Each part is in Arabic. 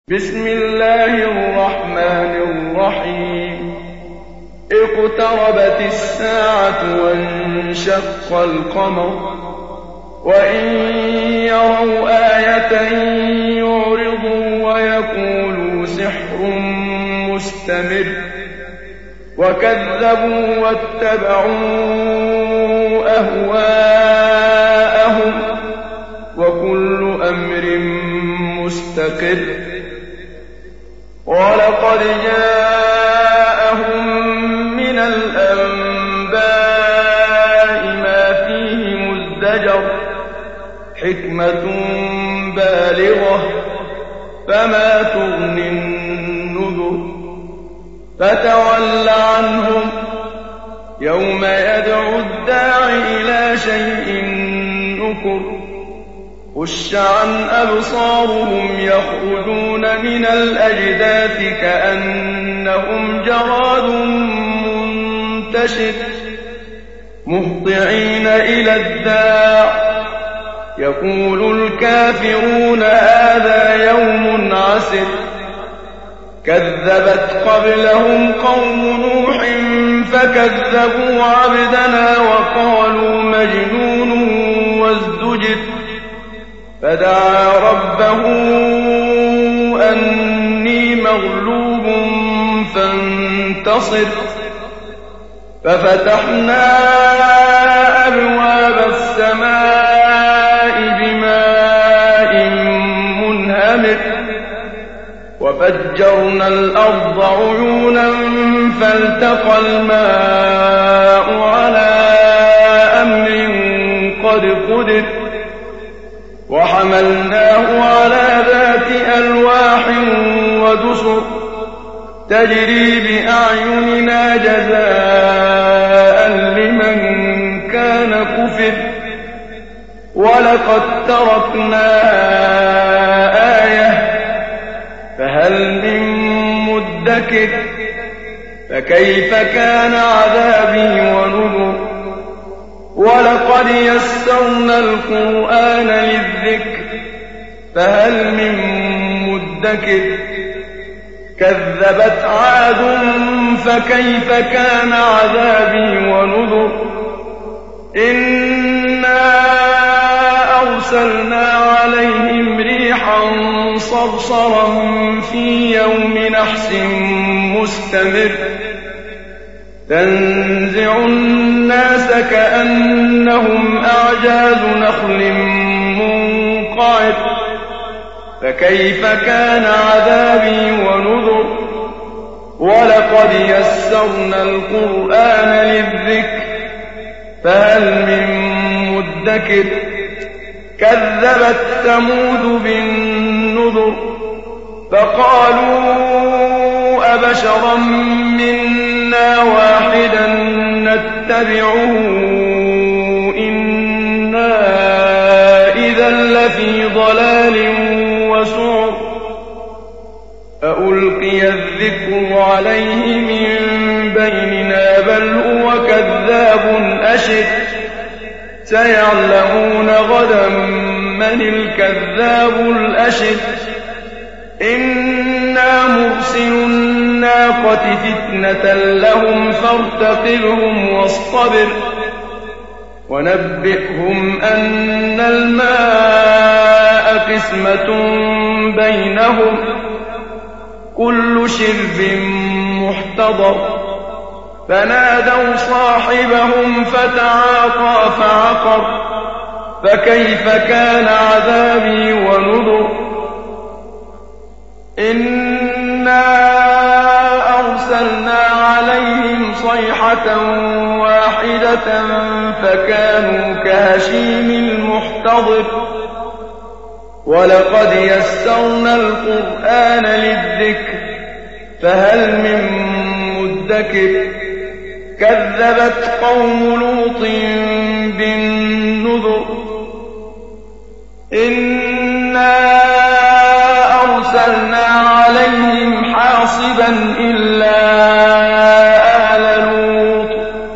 بسم الله الرحمن الرحيم اقتربت الساعة وانشق القمر وإن يروا آية يعرضوا ويقولوا سحر مستمر وكذبوا واتبعوا أهواءهم وكل أمر مستقر ولقد جاءهم من الأنباء ما فيه مزدجر حكمة بالغة فما تغني النذر فتول عنهم يوم يدعو الداع إلى شيء نكر خش عن أبصارهم يخرجون من الأجداث كأنهم جراد منتشر مهطعين إلى الداع يقول الكافرون هذا يوم عسر كذبت قبلهم قوم نوح فكذبوا عبدنا وقالوا مجنون وازدجر فدعا ربه أني مغلوب فانتصر ففتحنا أبواب السماء بماء منهمر وفجرنا الأرض عيونا فالتقى الماء على أمر قد قدر وحملناه على ذات ألواح ودسر تجري بأعيننا جزاء لمن كان كفر ولقد تركناها آية فهل من مدكر فكيف كان عذابي ونذر ولقد يسرنا القرآن للذكر فهل من مدكر كذبت عاد فكيف كان عذابي ونذر إنا أرسلنا عليهم ريحا صرصرا في يوم نحس مستمر تنزع الناس كأنهم أعجاز نخل منقعر فكيف كان عذابي ونذر ولقد يسرنا القرآن للذكر فهل من مدكر كذبت ثمود بالنذر فقالوا أبشرا منا واحدا نتبعه إنا إذا لفي ضلال وسعر أألقي الذكر عليه من بيننا بل هو كذاب أشر سيعلمون غدا من الكذاب الأشر إنا مرسل الناقة فتنة لهم فارتقبهم واصطبر ونبئهم أن الماء قسمة بينهم كل شرب محتضر فنادوا صاحبهم فتعاطى فعقر فكيف كان عذابي ونذر إنا أرسلنا عليهم صيحة واحدة فكانوا كهشيم المحتضر ولقد يسرنا القرآن للذكر فهل من مدكر كذبت قوم لوط بالنذر إنا أرسلنا عليهم حاصبا إلا آل لوط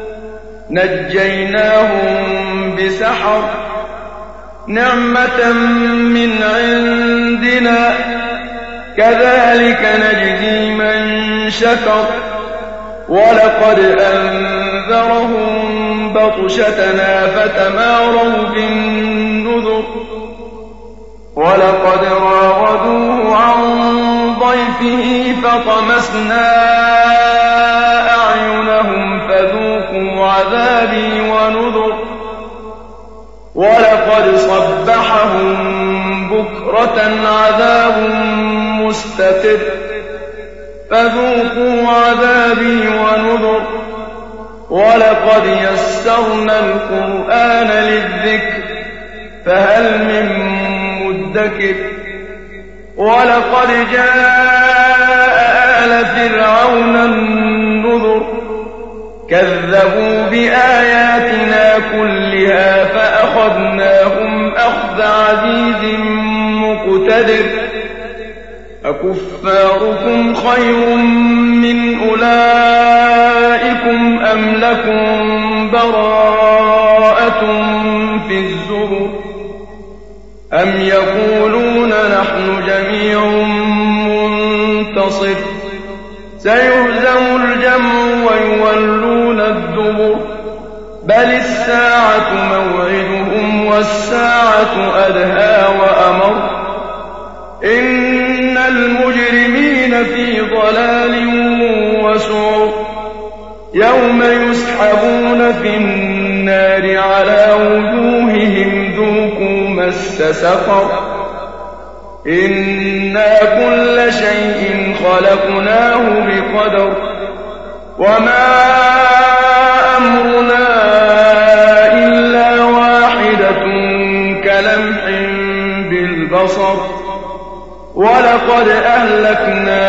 نجيناهم بسحر نعمة من عندنا كذلك نجزي من شكر ولقد أنذرهم بطشتنا فتماروا بالنذر ولقد راودوه عن ضيفه فطمسنا أعينهم فذوقوا عذابي ونذر ولقد صبحهم بكرة عذاب مستقر فذوقوا عذابي ونذر ولقد يسرنا القرآن للذكر فهل من مدكر ولقد جاء آل فرعون النذر كذبوا بآياتنا كلها فأخذناهم أخذ عزيز مقتدر أكفاركم خير من أولئكم أم لكم براءة في الزبر أم يقولون نحن جميع منتصر سيهزم الجمع ويولون الدبر بل الساعة موعدهم والساعة أدهى وأمر إن المجرمين في ضلال وسعر يوم يسحبون في النار على وجوههم ذوقوا مس سقر إنا كل شيء خلقناه بقدر وما أمرنا إلا واحدة كلمح بالبصر ولقد أهلكنا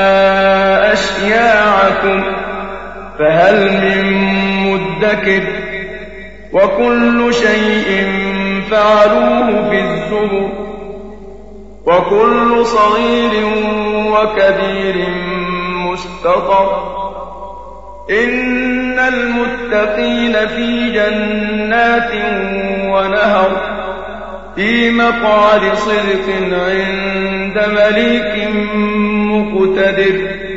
أشياعكم فهل من مدكر وكل شيء فعلوه في الزبر وكل صغير وكبير مستطر إن المتقين في جنات ونهر في مقعد صدق عند مليك مقتدر